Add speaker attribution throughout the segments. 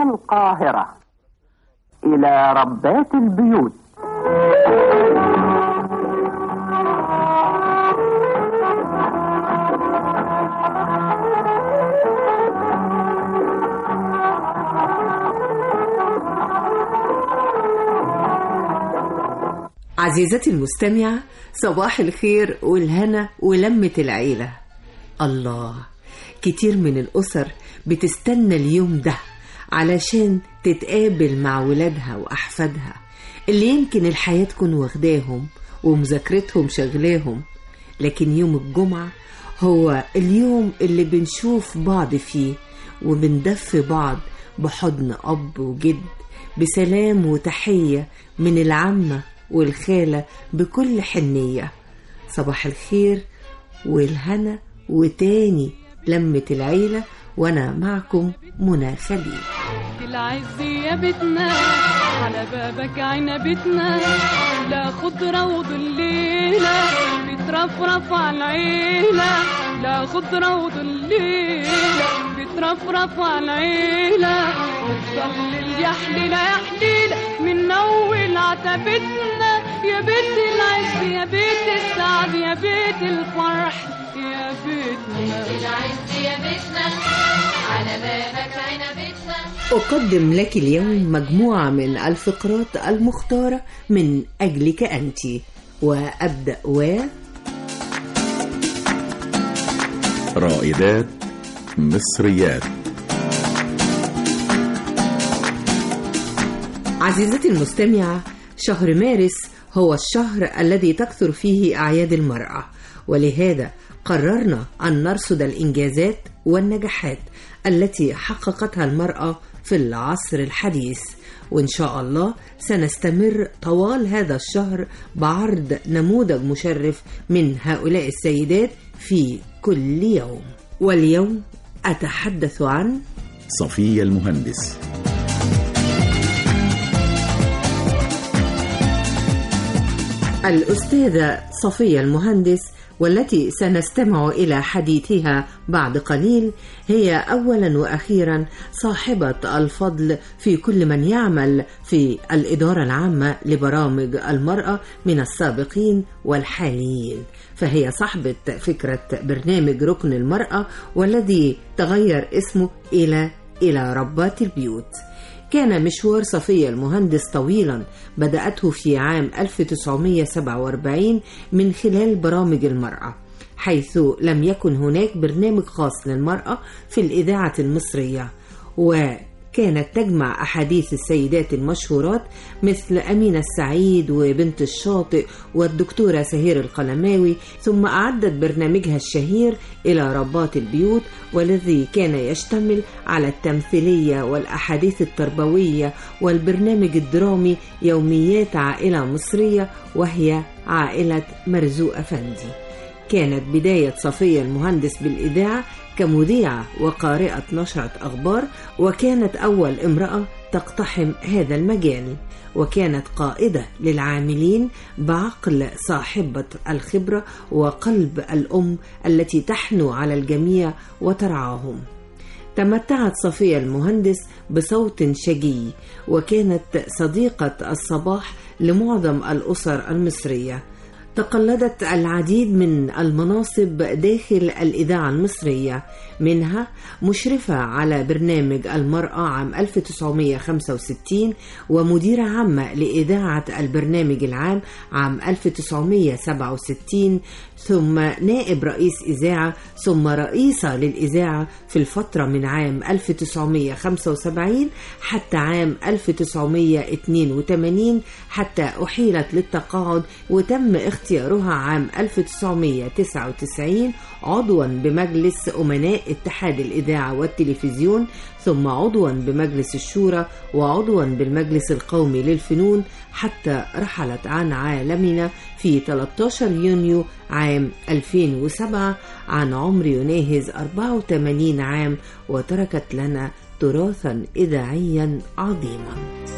Speaker 1: القاهرة إلى ربات البيوت.
Speaker 2: عزيزتي المستمعة، صباح الخير والهنا ولمة العيلة. الله، كتير من الأسر بتستنى اليوم ده علشان تتقابل مع ولادها وأحفادها اللي يمكن الحياة تكون واخداهم ومذاكرتهم شغلاهم، لكن يوم الجمعة هو اليوم اللي بنشوف بعض فيه وبندفي بعض بحضن أب وجد، بسلام وتحية من العمة والخالة بكل حنية. صباح الخير والهنا وتاني لمة العيلة، وأنا معكم منى خليل.
Speaker 3: العز يا بيتنا على بابك عنبتنا، لا خضرة وظليلة بترفرف على العيلة، لا خضرة وظليلة بترفرف على العيلة، وتضل يا حليلة يا حليلة من أول عتبتنا، يا بيت العز يا بيت السعد يا بيت الفرح يا بيتنا،
Speaker 4: العز يا بيتنا على بابك عنبتنا.
Speaker 2: أقدم لك اليوم مجموعة من الفقرات المختارة من أجلك أنت، وأبدأ
Speaker 5: رائدات مصريات.
Speaker 2: عزيزتي المستمعة، شهر مارس هو الشهر الذي تكثر فيه أعياد المرأة، ولهذا قررنا أن نرصد الإنجازات والنجاحات التي حققتها المرأة في العصر الحديث، وإن شاء الله سنستمر طوال هذا الشهر بعرض نموذج مشرف من هؤلاء السيدات في كل يوم. واليوم أتحدث عن
Speaker 5: صفية المهندس.
Speaker 2: الأستاذة صفية المهندس، والتي سنستمع إلى حديثها بعد قليل، هي أولا وأخيرا صاحبة الفضل في كل من يعمل في الإدارة العامة لبرامج المرأة من السابقين والحاليين، فهي صاحبة فكرة برنامج ركن المرأة والذي تغير اسمه إلى ربات البيوت. كان مشوار صفية المهندس طويلا، بدأته في عام 1947 من خلال برامج المرأة، حيث لم يكن هناك برنامج خاص للمرأة في الإذاعة المصرية، وكانت تجمع أحاديث السيدات المشهورات مثل أمينة السعيد وبنت الشاطئ والدكتورة سهير القلماوي، ثم أعدت برنامجها الشهير إلى ربات البيوت، والذي كان يشتمل على التمثيلية والأحاديث التربوية والبرنامج الدرامي يوميات عائلة مصرية، وهي عائلة مرزوق أفندي. كانت بداية صفية المهندس بالإذاعة كمذيعة وقارئة نشرة أخبار، وكانت أول امرأة تقتحم هذا المجال، وكانت قائدة للعاملين بعقل صاحبة الخبرة وقلب الأم التي تحنو على الجميع وترعاهم. تمتعت صفية المهندس بصوت شجي، وكانت صديقة الصباح لمعظم الأسر المصرية. تقلدت العديد من المناصب داخل الإذاعة المصرية، منها مشرفة على برنامج المرأة عام 1965، ومديرة عامة لإذاعة البرنامج العام عام 1967، ثم نائب رئيس إذاعة، ثم رئيسة للإذاعة في الفترة من عام 1975 حتى عام 1982، حتى أحيلت للتقاعد وتم اختيارها عام 1999 عضوا بمجلس أمناء اتحاد الإذاعة والتلفزيون، ثم عضوا بمجلس الشورى وعضوا بالمجلس القومي للفنون، حتى رحلت عن عالمنا في 13 يونيو عام 2007 عن عمر يناهز 84 عام، وتركت لنا تراثا إذاعيا عظيما.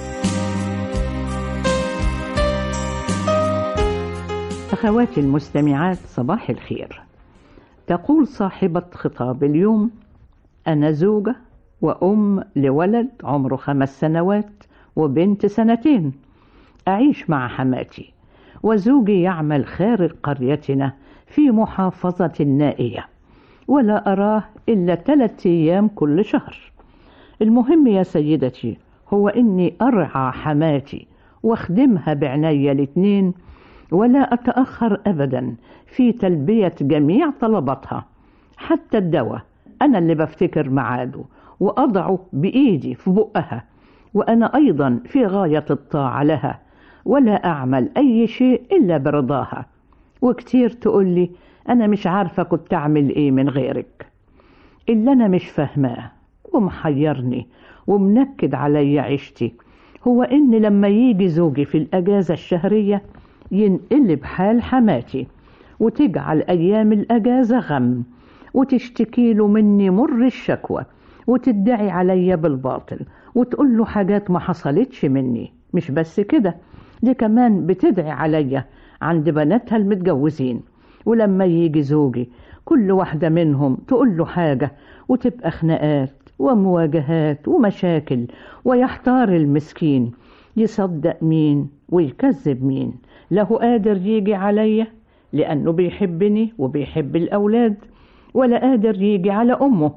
Speaker 6: أخواتي المستمعات، صباح الخير. تقول صاحبة خطاب اليوم: أنا زوجة وأم لولد عمره 5 سنوات وبنت 2 أعيش مع حماتي، وزوجي يعمل خارج قريتنا في محافظة نائية، ولا أراه إلا 3 أيام كل شهر. المهم يا سيدتي هو إني أرعى حماتي واخدمها بعناية الاتنين، ولا أتأخر أبدا في تلبية جميع طلباتها. حتى الدواء أنا اللي بفتكر معاده وأضعه بإيدي في بقها، وأنا أيضا في غاية الطاعة لها، ولا أعمل أي شيء إلا برضاها. وكتير تقولي أنا مش عارفة كنت أعمل إيه من غيرك. اللي أنا مش فاهماه ومحيرني ومنكد علي عيشتي هو إن لما يجي زوجي في الأجازة الشهرية ينقلب حال حماتي، وتجعل أيام الأجازة غم، وتشتكيله مني مر الشكوى، وتدعي علي بالباطل، وتقول له حاجات ما حصلتش مني. مش بس كده، دي كمان بتدعي علي عند بناتها المتجوزين، ولما يجي زوجي كل واحدة منهم تقول له حاجة، وتبقى خناقات ومواجهات ومشاكل، ويحتار المسكين يصدق مين ويكذب مين. له قادر يجي عليا لأنه بيحبني وبيحب الأولاد، ولا قادر يجي على أمه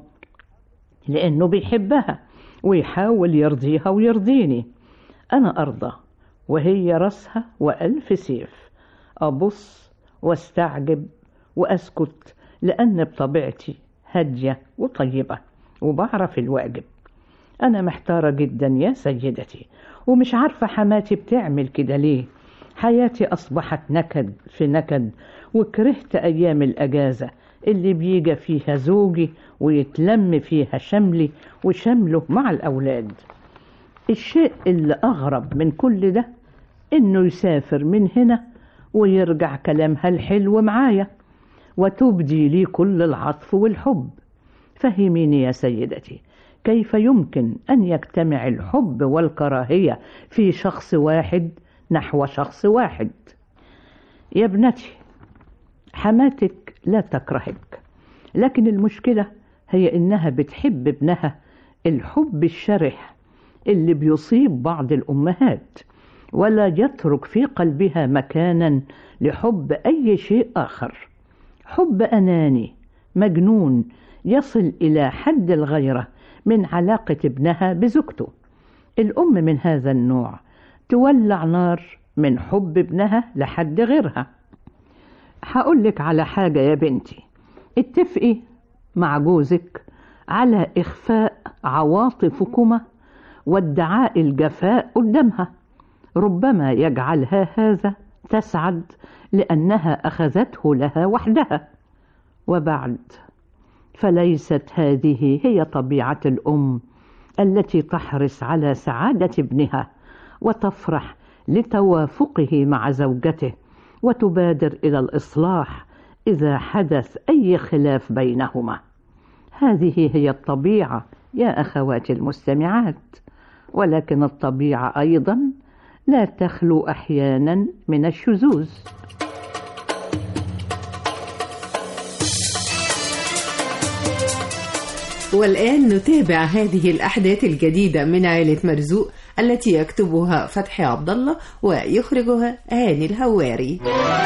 Speaker 6: لأنه بيحبها ويحاول يرضيها ويرضيني. أنا أرضى وهي رأسها وألف سيف، أبص واستعجب وأسكت، لأن بطبيعتي هادية وطيبة وبعرف الواجب. أنا محتارة جدا يا سيدتي، ومش عارفة حماتي بتعمل كده ليه. حياتي أصبحت نكد في نكد، وكرهت أيام الأجازة اللي بيجي فيها زوجي ويتلم فيها شملي وشمله مع الأولاد. الشيء اللي أغرب من كل ده إنه يسافر من هنا ويرجع كلامها الحلو معايا، وتبدي لي كل العطف والحب. فهميني يا سيدتي، كيف يمكن أن يجتمع الحب والكراهية في شخص واحد نحو شخص واحد؟ يا ابنتي، حماتك لا تكرهك، لكن المشكلة هي إنها بتحب ابنها الحب الشرح اللي بيصيب بعض الأمهات، ولا يترك في قلبها مكانا لحب أي شيء آخر. حب أناني مجنون يصل إلى حد الغيرة من علاقة ابنها بزوجته. الأم من هذا النوع تولع نار من حب ابنها لحد غيرها. هقولك على حاجة يا بنتي، اتفقي مع جوزك على إخفاء عواطفكما وادعاء الجفاء قدامها، ربما يجعلها هذا تسعد لأنها أخذته لها وحدها. وبعد فليست هذه هي طبيعة الأم التي تحرص على سعادة ابنها وتفرح لتوافقه مع زوجته، وتبادر إلى الإصلاح إذا حدث أي خلاف بينهما. هذه هي الطبيعة يا أخواتي المستمعات، ولكن الطبيعة أيضا لا تخلو أحيانا من الشذوذ.
Speaker 2: والآن نتابع هذه الأحداث الجديدة من عائلة مرزوق التي يكتبها فتحي عبد الله ويخرجها هاني الهواري.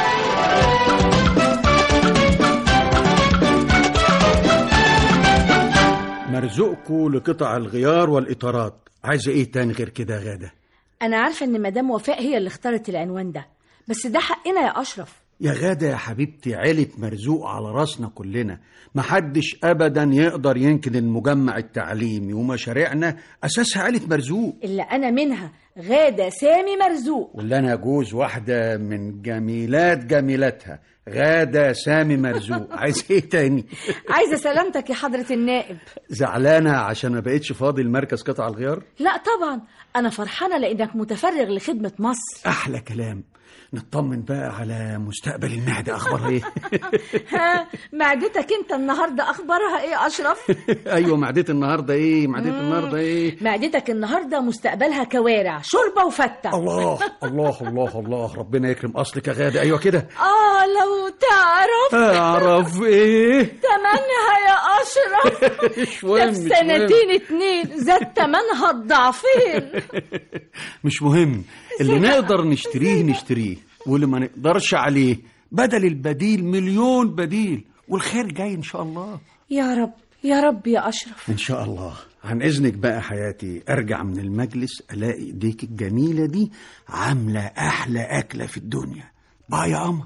Speaker 7: مرزوقكوا لقطع الغيار والإطارات، عايزة إيه تاني غير كده يا غادة؟
Speaker 8: أنا عارفة إن مدام وفاء هي اللي اختارت العنوان ده، بس ده حقنا يا أشرف.
Speaker 7: يا غادة يا حبيبتي، عيلة مرزوق على راسنا كلنا، محدش أبدا يقدر ينكر المجمع التعليمي ومشاريعنا أساسها عيلة مرزوق،
Speaker 8: اللي أنا منها غادة سامي مرزوق،
Speaker 7: واللي أنا جوز واحدة من جميلات جميلاتها غادة سامي مرزوق. عايز إيه تاني؟
Speaker 8: عايزة سلامتك يا حضرة النائب.
Speaker 7: زعلانة عشان ما بقتش فاضي المركز قطع الغيار؟
Speaker 8: لا طبعا، أنا فرحانة لأنك متفرغ لخدمة مصر.
Speaker 7: أحلى كلام. نطمن بقى على مستقبل المعدة، أخبارها إيه؟
Speaker 8: ها، معدتك أنت النهاردة أخبارها إيه أشرف؟
Speaker 7: أيوة، معدتي النهاردة إيه؟ معدتي النهاردة إيه؟
Speaker 8: معدتك النهاردة مستقبلها كوارع، شوربة وفتة.
Speaker 7: الله الله الله الله، ربنا يكرم أصلك يا غادة. أيوة كده.
Speaker 8: لو تعرف.
Speaker 7: أعرف إيه؟
Speaker 8: تمنها يا أشرف.
Speaker 7: مش مهم.
Speaker 8: في سنتين 2 زاد تمنها الضعفين.
Speaker 7: مش مهم، اللي نقدر نشتريه، واللي ما نقدرش عليه بدل البديل مليون بديل، والخير جاي إن شاء الله.
Speaker 8: يا رب يا رب يا أشرف.
Speaker 7: إن شاء الله. عن إذنك بقى حياتي، أرجع من المجلس ألاقي إيديك الجميلة دي عاملة أحلى أكلة في الدنيا. باي يا قمر.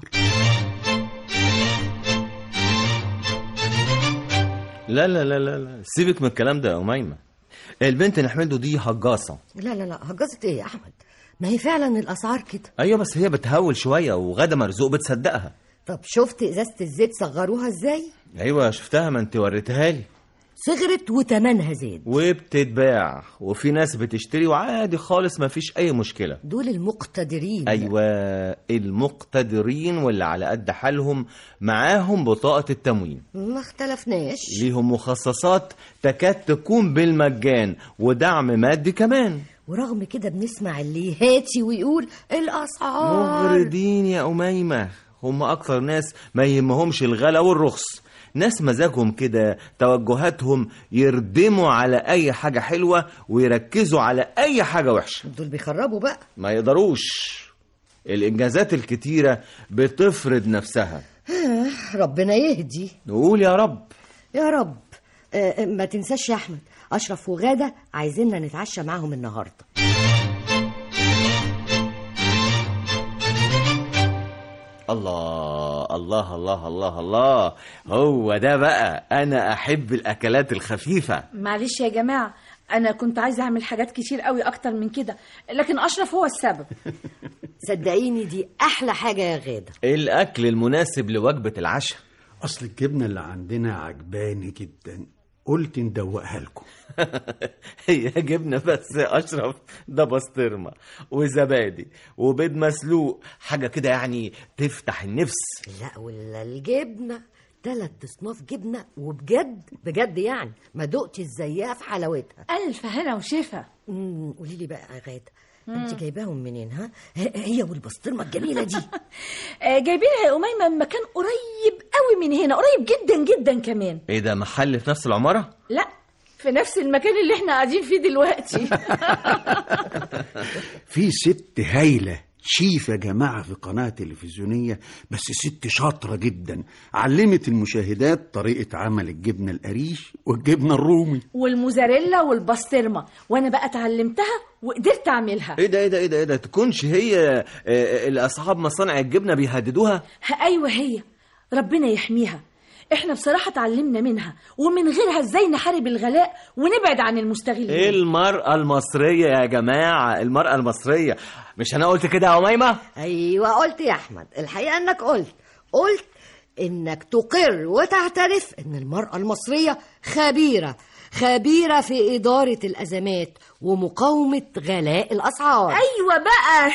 Speaker 9: لا لا لا لا، سيبك من الكلام ده يا أميمة. البنت نحمده دي هجاصة.
Speaker 10: لا هجاصة ايه يا أحمد؟ ما هي فعلا الأسعار كده.
Speaker 9: أيوة بس هي بتهول شوية، وغادة مرزوق بتصدقها.
Speaker 10: طب شفت إزازة الزيت صغروها إزاي؟
Speaker 9: أيوة شفتها، ما انت وريتها لي.
Speaker 10: صغرت وتمنها زاد
Speaker 9: وبتتباع، وفي ناس بتشتري وعادي خالص، ما فيش أي مشكلة.
Speaker 10: دول المقتدرين.
Speaker 9: أيوة المقتدرين، واللي على قد حالهم معاهم بطاقة التموين.
Speaker 10: ما اختلفناش.
Speaker 9: ليهم مخصصات تكاد تكون بالمجان، ودعم مادي كمان.
Speaker 10: ورغم كده بنسمع اللي هاتي ويقول الأسعار
Speaker 9: مغردين يا أميمة. هم أكثر ناس ما يهمهمش الغلا والرخص، ناس مزاجهم كده، توجهاتهم يردموا على أي حاجة حلوة ويركزوا على أي حاجة وحشة.
Speaker 10: دول بيخربوا بقى،
Speaker 9: ما يقدروش. الإنجازات الكتيرة بتفرض نفسها.
Speaker 10: ربنا يهدي.
Speaker 9: نقول يا رب
Speaker 10: يا رب. ما تنساش يا أحمد، أشرف وغادة عايزيننا نتعشى معاهم النهاردة.
Speaker 9: الله الله الله الله الله، هو ده بقى. أنا أحب الأكلات الخفيفة.
Speaker 8: معلش يا جماعة، أنا كنت عايزة أعمل حاجات كتير قوي أكتر من كده، لكن أشرف هو السبب.
Speaker 10: صدقيني دي أحلى حاجة يا غادة،
Speaker 9: الأكل المناسب لوجبة العشاء.
Speaker 7: أصل الجبنة اللي عندنا عجباني جدا، قلت ندوقها لكم.
Speaker 9: هي جبنة بس يا أشرف، ده بسطرمة وزبادي وبيض مسلوق، حاجة كده يعني تفتح النفس.
Speaker 10: لا ولا الجبنة 3 أصناف جبنة، وبجد بجد يعني ما دقتش زيها في حلاوتها.
Speaker 8: ألف هنا وشفا.
Speaker 10: قولي لي بقى يا غادة، انت جايباهم منين؟ ها هي والبسطرمه الجميله دي؟
Speaker 8: جايبينها يا أميمة من مكان قريب قوي من هنا، قريب جدا جدا كمان.
Speaker 9: ايه ده، محل في نفس العمارة؟
Speaker 8: لا، في نفس المكان اللي احنا قاعدين فيه دلوقتي.
Speaker 7: في ست هايلة شيف يا جماعة في قناة تلفزيونية، بس ست شاطرة جدا، علمت المشاهدات طريقة عمل الجبنة القريش والجبنة الرومي
Speaker 8: والموزاريلا والبسطرمة، وانا بقى اتعلمتها وقدرت اعملها.
Speaker 9: ايه ده ايه ده ايه ده ايه ده، تكونش هي اللي اصحاب مصانع الجبنة بيهددوها؟
Speaker 8: ايوه هي، ربنا يحميها. احنا بصراحة اتعلمنا منها، ومن غيرها ازاي نحارب الغلاء ونبعد عن المستغلين.
Speaker 9: المرأة المصرية يا جماعة، المرأة المصرية. مش انا قلت كده يا أميمة؟
Speaker 10: ايوه قلت يا احمد، الحقيقة انك قلت انك تقر وتعترف ان المرأة المصرية خبيرة في إدارة الأزمات ومقاومة غلاء الأسعار.
Speaker 8: أيوة بقى.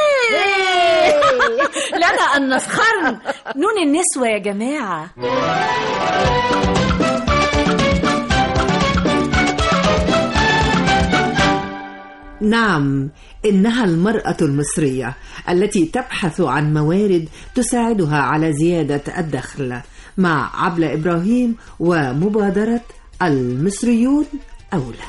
Speaker 8: لنا أن نسخرن، نون النسوة يا جماعة.
Speaker 2: نعم، إنها المرأة المصرية التي تبحث عن موارد تساعدها على زيادة الدخل، مع عبلة إبراهيم ومبادرة المصريون أولى.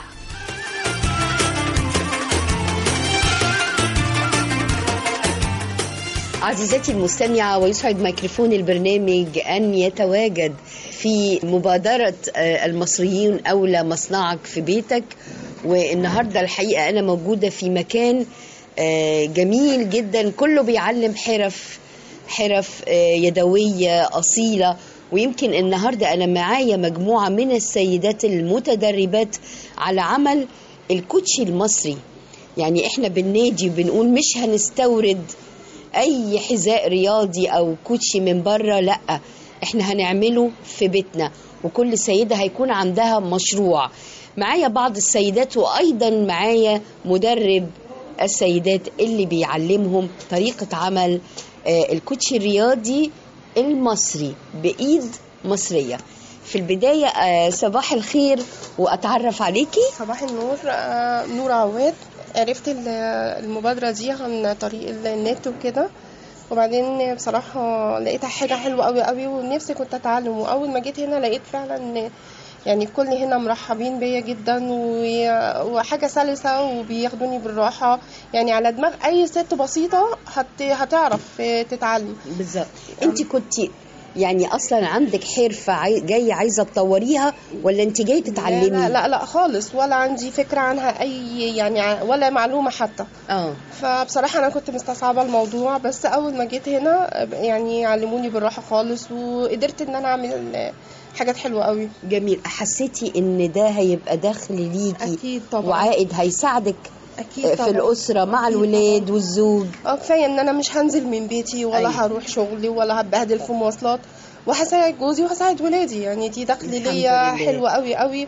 Speaker 11: عزيزتي المستمعة، ويسعد ميكروفون البرنامج أن يتواجد في مبادرة المصريين أولى، مصنعك في بيتك. والنهاردة الحقيقة أنا موجودة في مكان جميل جدا، كله بيعلم حرف يدوية أصيلة. ويمكن النهاردة أنا معايا مجموعة من السيدات المتدربات على عمل الكوتشي المصري. يعني إحنا بالنادي بنقول مش هنستورد أي حذاء رياضي أو كوتشي من بره، لأ، إحنا هنعمله في بيتنا، وكل سيدة هيكون عندها مشروع. معايا بعض السيدات، وأيضا معايا مدرب السيدات اللي بيعلمهم طريقة عمل الكوتشي الرياضي المصري بإيد مصرية. في البداية صباح الخير وأتعرف عليكي.
Speaker 12: صباح النور. نور عواد، عرفت المبادرة دي عن طريق النت وكده، وبعدين بصراحة لقيتها حاجة حلوة قوي قوي ونفسي كنت أتعلم. وأول ما جيت هنا لقيت فعلا يعني الكل هنا مرحبين بيا جدا وحاجة سلسة وبياخدوني بالراحة، يعني على دماغ أي ست بسيطة هتعرف تتعلم.
Speaker 11: بالظبط. أنت كنت يعني أصلا عندك حرفة جاية عايزة تطوريها ولا أنت جاية تتعلمي؟
Speaker 12: لا خالص، ولا عندي فكرة عنها أي يعني ولا معلومة حتى. فبصراحة أنا كنت مستصعبة الموضوع، بس أول ما جيت هنا يعني علموني بالراحة خالص وقدرت إن أنا أعمل حاجات حلوة قوي.
Speaker 11: جميل. حسيتي إن ده هيبقى دخل ليكي؟
Speaker 12: أكيد طبعا.
Speaker 11: وعائد هيساعدك
Speaker 12: أكيد طبعا
Speaker 11: في الأسرة مع الولاد والزوج.
Speaker 12: كفاية إن أنا مش هنزل من بيتي ولا هروح شغلي ولا هبهدل في مواصلات، وهساعد جوزي وهساعد ولادي، يعني دي دخل ليا حلوة قوي قوي،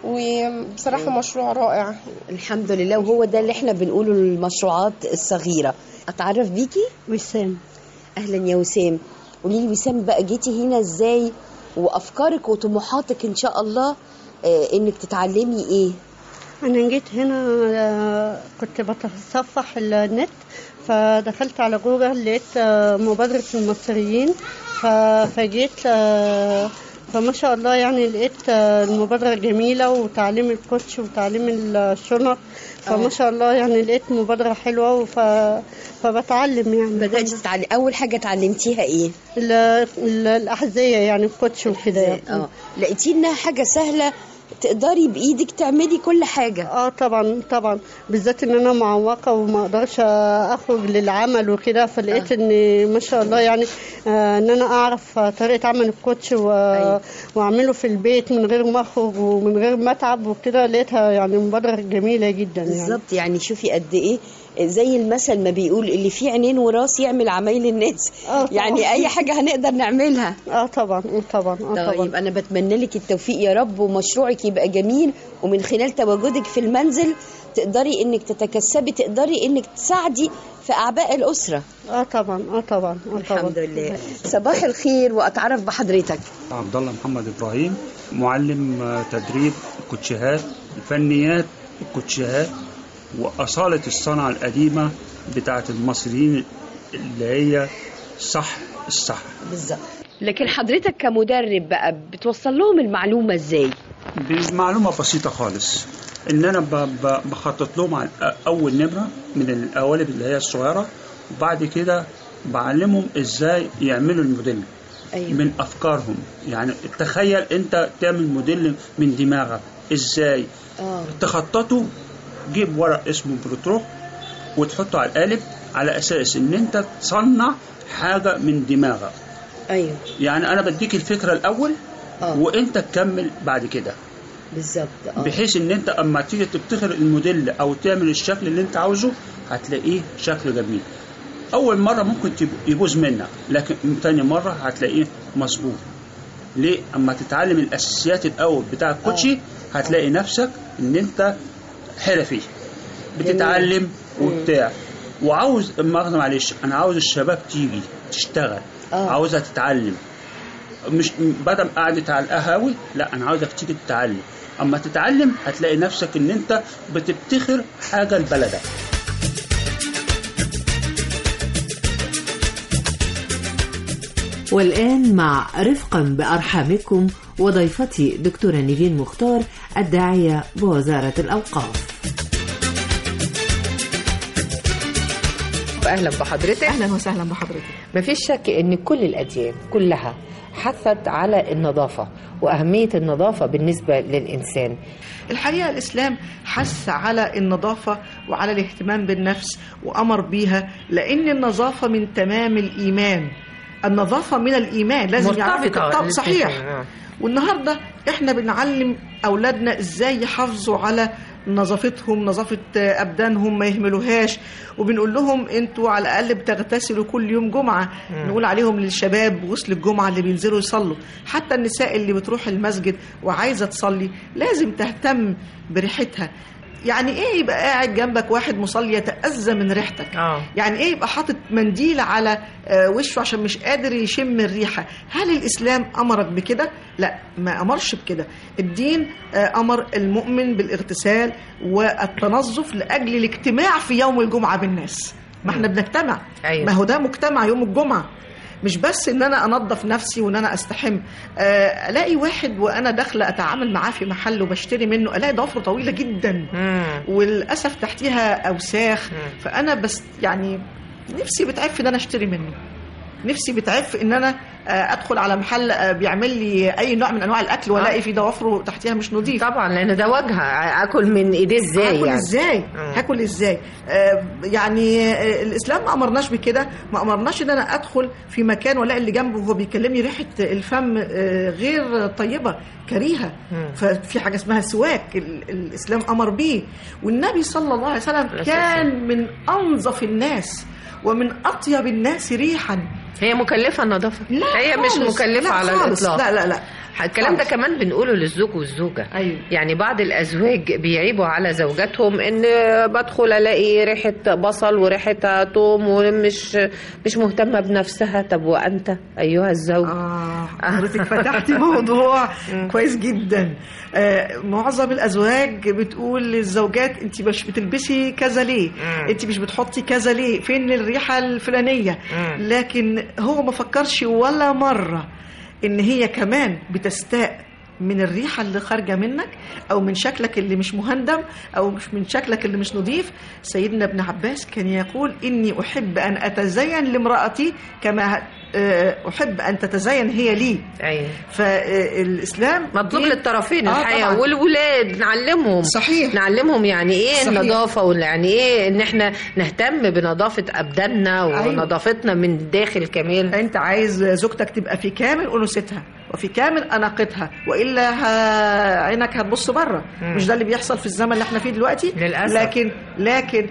Speaker 12: وبصراحة مشروع رائع.
Speaker 11: الحمد لله. وهو ده اللي احنا بنقوله المشروعات الصغيرة. أتعرف بيكي؟
Speaker 13: وسام.
Speaker 11: أهلا يا وسام. قولي لي وسام بقى، جيتي هنا إزاي وأفكارك وطموحاتك إن شاء الله إنك تتعلمي إيه؟
Speaker 13: أنا جيت هنا كنت بتصفح النت، فدخلت على جوجل لقيت مبادرة المصريين، فجيت فما شاء الله يعني لقيت المبادرة جميلة وتعليم الكوتش وتعليم الشنط، فما شاء الله يعني لقيت مبادرة حلوة فبتعلم يعني.
Speaker 11: بدأت تتعلم. أول حاجة تعلمتيها إيه؟
Speaker 13: الأحذية يعني الكوتش وكده يعني.
Speaker 11: لقيتي إنها حاجة سهلة تقدري بإيدك تعملي كل حاجة؟
Speaker 13: طبعا بالذات ان انا معوقة وما اقدرش اخرج للعمل وكده، فلقيت ان ما شاء الله يعني ان انا اعرف طريقة عمل الكوتش واعمله في البيت من غير ما اخرج ومن غير ما اتعب وكده. لقيتها يعني مبادرة جميلة جدا يعني.
Speaker 11: بالظبط. يعني شوفي قد ايه زي المثل ما بيقول اللي فيه عينين وراس يعمل عمايل الناس. يعني اي حاجة هنقدر نعملها.
Speaker 13: طبعا.
Speaker 11: طيب انا بتمنى لك التوفيق يا رب، ومشروعك يبقى جميل، ومن خلال تواجدك في المنزل تقدري انك تتكسبي، تقدري انك تساعدي في اعباء الاسرة.
Speaker 13: طبعا.
Speaker 11: الحمد لله. صباح الخير، واتعرف بحضرتك.
Speaker 14: عبد الله محمد ابراهيم، معلم تدريب الكوتشيهات، فنيات الكوتشيهات وأصالة الصنعة القديمة بتاعة المصريين اللي هي صح الصح.
Speaker 11: بالظبط. لكن حضرتك كمدرب بقى بتوصل لهم المعلومة ازاي؟
Speaker 14: بمعلومة بسيطة خالص، ان انا بخطط لهم على اول نمرة من القوالب اللي هي الصغيرة، وبعد كده بعلمهم ازاي يعملوا الموديل. من افكارهم. يعني تخيل انت تعمل موديل من دماغك ازاي تخططه. جيب ورق اسمه بروتروك وتحطه على القالب على اساس ان انت تصنع حاجة من دماغك. يعني انا بديك الفكرة الاول وانت تكمل بعد كده.
Speaker 11: بالظبط.
Speaker 14: بحيث ان انت اما تيجي تبتكر الموديل او تعمل الشكل اللي انت عاوزه هتلاقيه شكل جميل. اول مرة ممكن يبوظ منك، لكن تاني مرة هتلاقيه مظبوط. ليه؟ اما تتعلم الاساسيات الاول بتاع الكوتشي هتلاقي نفسك ان انت حرفي بتتعلم وبتاع. وعاوز معلش انا عاوز الشباب تيجي تشتغل، عاوزها تتعلم، مش بدل قعدت على القهاوي، لا انا عاوزك تيجي تتعلم. اما تتعلم هتلاقي نفسك ان انت بتبتكر حاجة لبلدك.
Speaker 2: والآن مع رفقا بأرحامكم وضيفتي دكتورة نيفين مختار الداعية بوزارة الأوقاف.
Speaker 15: أهلا بحضرتك.
Speaker 16: أهلا وسهلا بحضرتك.
Speaker 15: مفيش شك أن كل الأديان كلها حثت على النظافة وأهمية النظافة بالنسبة للإنسان.
Speaker 16: الحقيقة الإسلام حث على النظافة وعلى الاهتمام بالنفس وأمر بيها، لأن النظافة من تمام الإيمان. النظافة من الإيمان لازم يعرفوا. صحيح. والنهاردة احنا بنعلم أولادنا إزاي يحافظوا على نظافتهم، نظافة أبدانهم ما يهملوهاش، وبنقول لهم انتوا على الأقل بتغتسلوا كل يوم جمعة. نقول عليهم للشباب غسل الجمعة اللي بينزلوا يصلوا. حتى النساء اللي بتروح المسجد وعايزة تصلي لازم تهتم بريحتها. يعني ايه يبقى قاعد جنبك واحد مصلي يتأذى من ريحتك؟ يعني ايه يبقى حاطط منديل على وشه عشان مش قادر يشم الريحة؟ هل الإسلام أمرك بكده؟ لا، ما أمرش بكده. الدين أمر المؤمن بالاغتسال والتنظف لأجل الاجتماع في يوم الجمعة بالناس. ما احنا بنجتمع. أيوة. ما هو ده مجتمع يوم الجمعة، مش بس ان انا انظف نفسي وان انا استحم. الاقي واحد وانا داخله اتعامل معاه في محل وبشتري منه، الاقي ضوافره طويله جدا وللاسف تحتيها اوساخ. فانا بس يعني نفسي بتعف ان انا اشتري منه، نفسي بتعف ان انا ادخل على محل بيعمل لي اي نوع من انواع الاكل والاقي في ضوافره تحتيها مش نظيف.
Speaker 15: طبعا لان ده وجهه، اكل من ايديه ازاي؟
Speaker 16: هاكل ازاي؟ هاكل ازاي؟ يعني الاسلام ما امرناش بكده، ما امرناش ان انا ادخل في مكان والاقي اللي جنبه وهو بيكلمني ريحه الفم غير طيبه كريهه. ففي حاجه اسمها سواك الاسلام امر بيه، والنبي صلى الله عليه وسلم كان من انظف الناس ومن اطيب الناس ريحا.
Speaker 15: هي مكلفه النظافه؟
Speaker 16: لا
Speaker 15: هي
Speaker 16: خالص.
Speaker 15: مش مكلفه
Speaker 16: لا
Speaker 15: على
Speaker 16: خالص.
Speaker 15: الاطلاق.
Speaker 16: لا
Speaker 15: الكلام ده كمان بنقوله للزوج والزوجة.
Speaker 16: أيوة.
Speaker 15: يعني بعض الأزواج بيعيبوا على زوجاتهم إن بدخل ألاقي ريحة بصل وريحة توم ومش مهتمة بنفسها. طب وأنت أيها الزوج؟
Speaker 16: حضرتك فتحتي موضوع كويس جدا. معظم الأزواج بتقول للزوجات أنت مش بتلبسي كذا ليه؟ أنت مش بتحطي كذا ليه؟ فين الريحة الفلانية؟ لكن هو ما فكرش ولا مرة إن هي كمان بتستاء من الريحة اللي خارجة منك أو من شكلك اللي مش مهندم أو مش من شكلك اللي مش نظيف. سيدنا ابن عباس كان يقول إني أحب أن أتزين لامرأتي كما أحب أن تتزين هي لي.
Speaker 15: أيوة.
Speaker 16: فالإسلام
Speaker 15: مطلوب للطرفين الحقيقة، والولاد نعلمهم.
Speaker 16: صحيح.
Speaker 15: نعلمهم يعني إيه
Speaker 16: صحيح.
Speaker 15: النظافة، ويعني إيه إن إحنا نهتم بنظافة أبداننا ونظافتنا من الداخل كمان.
Speaker 16: أنت عايز زوجتك تبقى في كامل أنوثتها وفي كامل أناقتها، وإلا عينك هتبص بره. مش ده اللي بيحصل في الزمن اللي احنا فيه دلوقتي للأسف. لكن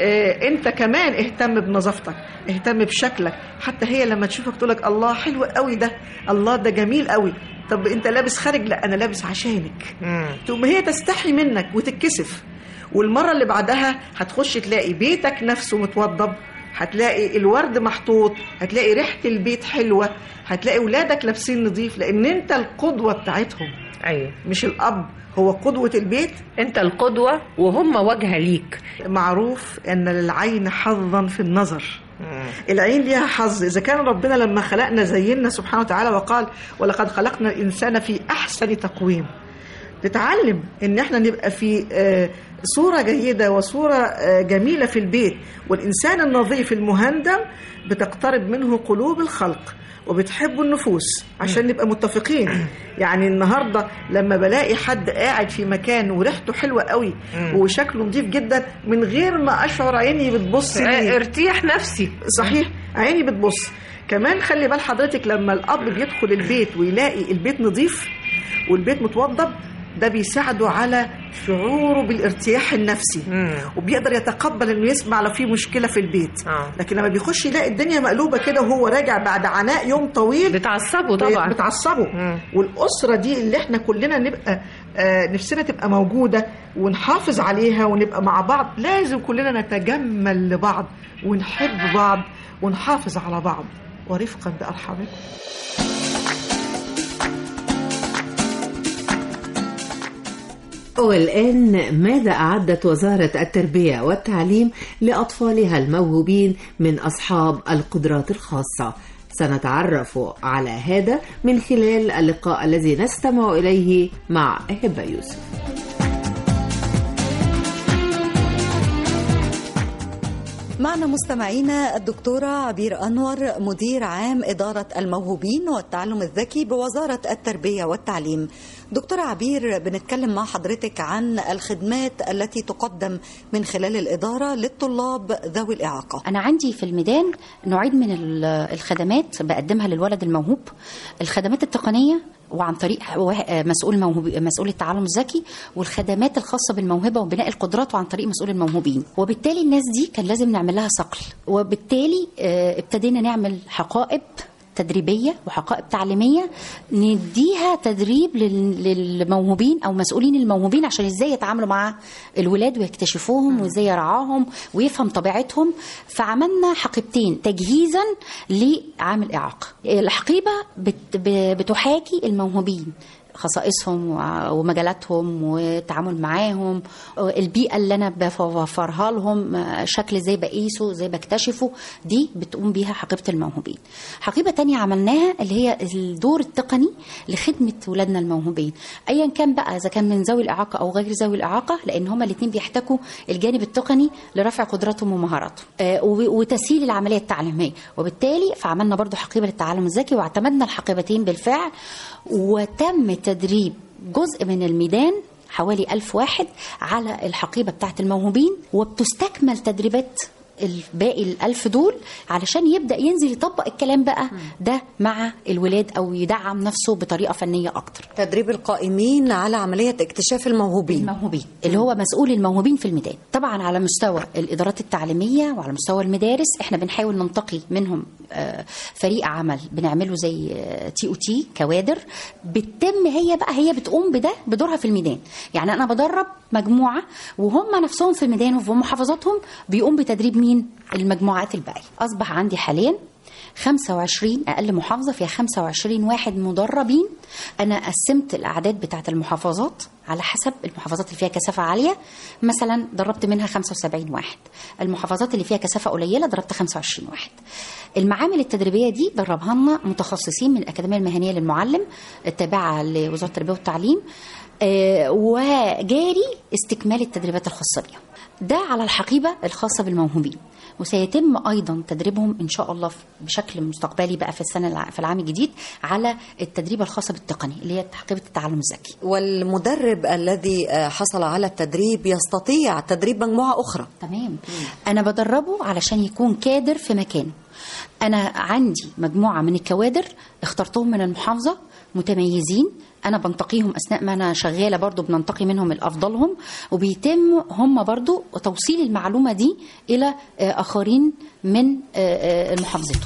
Speaker 16: انت كمان اهتم بنظافتك، اهتم بشكلك. حتى هي لما تشوفك تقولك الله حلو قوي ده، الله ده جميل قوي. طب انت لابس خارج؟ لا انا لابس عشانك. تقوم هي تستحي منك وتتكسف. والمرة اللي بعدها هتخش تلاقي بيتك نفسه متوضب، هتلاقي الورد محطوط، هتلاقي ريحة البيت حلوة، هتلاقي ولادك لابسين نظيف، لان انت القدوة بتاعتهم.
Speaker 15: أيوة.
Speaker 16: مش الأب هو قدوة البيت،
Speaker 15: انت القدوة وهم وجهة ليك.
Speaker 16: معروف ان للعين حظا في النظر. العين ليها حظ. إذا كان ربنا لما خلقنا زينا سبحانه وتعالى وقال ولقد خلقنا الإنسان في أحسن تقويم، نتعلم ان احنا نبقى في صورة جيدة وصورة جميلة في البيت. والإنسان النظيف المهندم بتقترب منه قلوب الخلق وبتحب النفوس، عشان نبقى متفقين. يعني النهاردة لما بلاقي حد قاعد في مكان وريحته حلوة قوي وشكله نظيف جدا، من غير ما أشعر عيني بتبص لي،
Speaker 15: ارتياح نفسي.
Speaker 16: صحيح، عيني بتبص. كمان خلي بال حضرتك لما الأب بيدخل البيت ويلاقي البيت نظيف والبيت متوضب، ده بيساعده على شعوره بالارتياح النفسي. وبيقدر يتقبل انه يسمع لو في مشكله في البيت. لكن لما بيخش يلاقي الدنيا مقلوبه كده وهو راجع بعد عناء يوم طويل،
Speaker 15: بتعصبه طبعا،
Speaker 16: بتعصبه. والاسره دي اللي احنا كلنا نبقى نفسنا تبقى موجوده ونحافظ عليها ونبقى مع بعض، لازم كلنا نتجمل لبعض ونحب بعض ونحافظ على بعض ورفقا بأرحامكم.
Speaker 2: والآن ماذا أعدت وزارة التربية والتعليم لأطفالها الموهوبين من أصحاب القدرات الخاصة؟ سنتعرف على هذا من خلال اللقاء الذي نستمع إليه مع هبة يوسف.
Speaker 17: معنا مستمعينا الدكتورة عبير أنور، مدير عام إدارة الموهوبين والتعلم الذكي بوزارة التربية والتعليم. دكتورة عبير، بنتكلم مع حضرتك عن الخدمات التي تقدم من خلال الإدارة للطلاب ذوي الإعاقة.
Speaker 18: أنا عندي في الميدان نوعين من الخدمات بقدمها للولد الموهوب: الخدمات التقنية وعن طريق مسؤول التعلم الذكي، والخدمات الخاصة بالموهبة وبناء القدرات وعن طريق مسؤول الموهوبين. وبالتالي الناس دي كان لازم نعمل لها صقل، وبالتالي ابتدينا نعمل حقائب تدريبية وحقائب تعليمية نديها تدريب للموهوبين أو مسؤولين الموهوبين عشان إزاي يتعاملوا مع الولاد ويكتشفوهم وإزاي يرعاهم ويفهم طبيعتهم. فعملنا حقيبتين تجهيزا لعامل إعاقة. الحقيبة بتحاكي الموهوبين، خصائصهم ومجالاتهم والتعامل معاهم، البيئة اللي أنا بوفرها لهم، شكل ازاي بقيسه ازاي بكتشفه، دي بتقوم بيها حقيبة الموهوبين. حقيبة تانية عملناها اللي هي الدور التقني لخدمة ولادنا الموهوبين أيا كان بقى، إذا كان من ذوي الإعاقة أو غير ذوي الإعاقة، لأن هما الاتنين بيحتكوا الجانب التقني لرفع قدراتهم ومهاراتهم وتسهيل العملية التعليمية. وبالتالي فعملنا برضو حقيبة للتعلم الذكي واعتمدنا الحقيبتين بالفعل، وتم تدريب جزء من الميدان حوالي 1000 واحد على الحقيبة بتاعت الموهوبين، وبتستكمل تدريبات الباقي 1000 دول علشان يبدأ ينزل يطبق الكلام بقى ده مع الولاد أو يدعم نفسه بطريقة فنية أكتر.
Speaker 17: تدريب القائمين على عملية اكتشاف الموهوبين
Speaker 18: اللي هو مسؤول الموهوبين في الميدان. طبعا على مستوى الإدارات التعليمية وعلى مستوى المدارس احنا بنحاول ننتقي منهم فريق عمل بنعمله زي TOT كوادر، بتتم هي بتقوم بده بدورها في الميدان. يعني أنا بدرب مجموعة وهم نفسهم في الميدان وفي محافظاتهم بيقوم بتدريب مين؟ المجموعات الباقية. أصبح عندي حاليا 25 أقل محافظة فيها 25 واحد مدربين. أنا قسمت الأعداد بتاعة المحافظات على حسب المحافظات اللي فيها كثافة عالية، مثلا دربت منها 75 واحد، المحافظات اللي فيها كثافة قليلة دربت 25 واحد. المعامل التدريبية دي دربها لنا متخصصين من الأكاديمية المهنية للمعلم التابعة لوزارة التربية والتعليم، وجاري استكمال التدريبات الخاصة بيهم. ده على الحقيبة الخاصة بالموهوبين، وسيتم أيضا تدريبهم إن شاء الله بشكل مستقبلي بقى في العام الجديد على التدريب الخاصة بالتقني اللي هي حقيبة التعلم الذكي.
Speaker 17: والمدرب الذي حصل على التدريب يستطيع تدريب مجموعة أخرى.
Speaker 18: تمام. أنا بدربه علشان يكون كادر في مكانه. أنا عندي مجموعة من الكوادر اخترتهم من المحافظة متميزين، أنا بنتقيهم أثناء ما أنا شغالة، برضو بننتقي منهم الأفضلهم، وبيتم هم برضو توصيل المعلومة دي إلى آخرين من محافظتهم.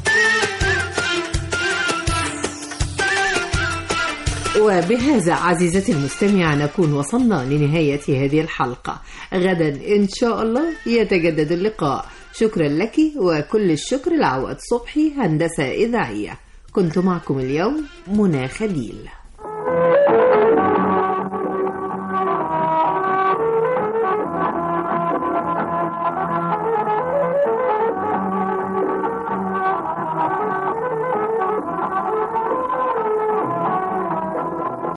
Speaker 2: وبهذا عزيزتي المستمعة نكون وصلنا لنهاية هذه الحلقة. غدا إن شاء الله يتجدد اللقاء. شكرا لك وكل الشكر لعواد صبحي هندسة إذاعية. كنت معكم اليوم منى خليل.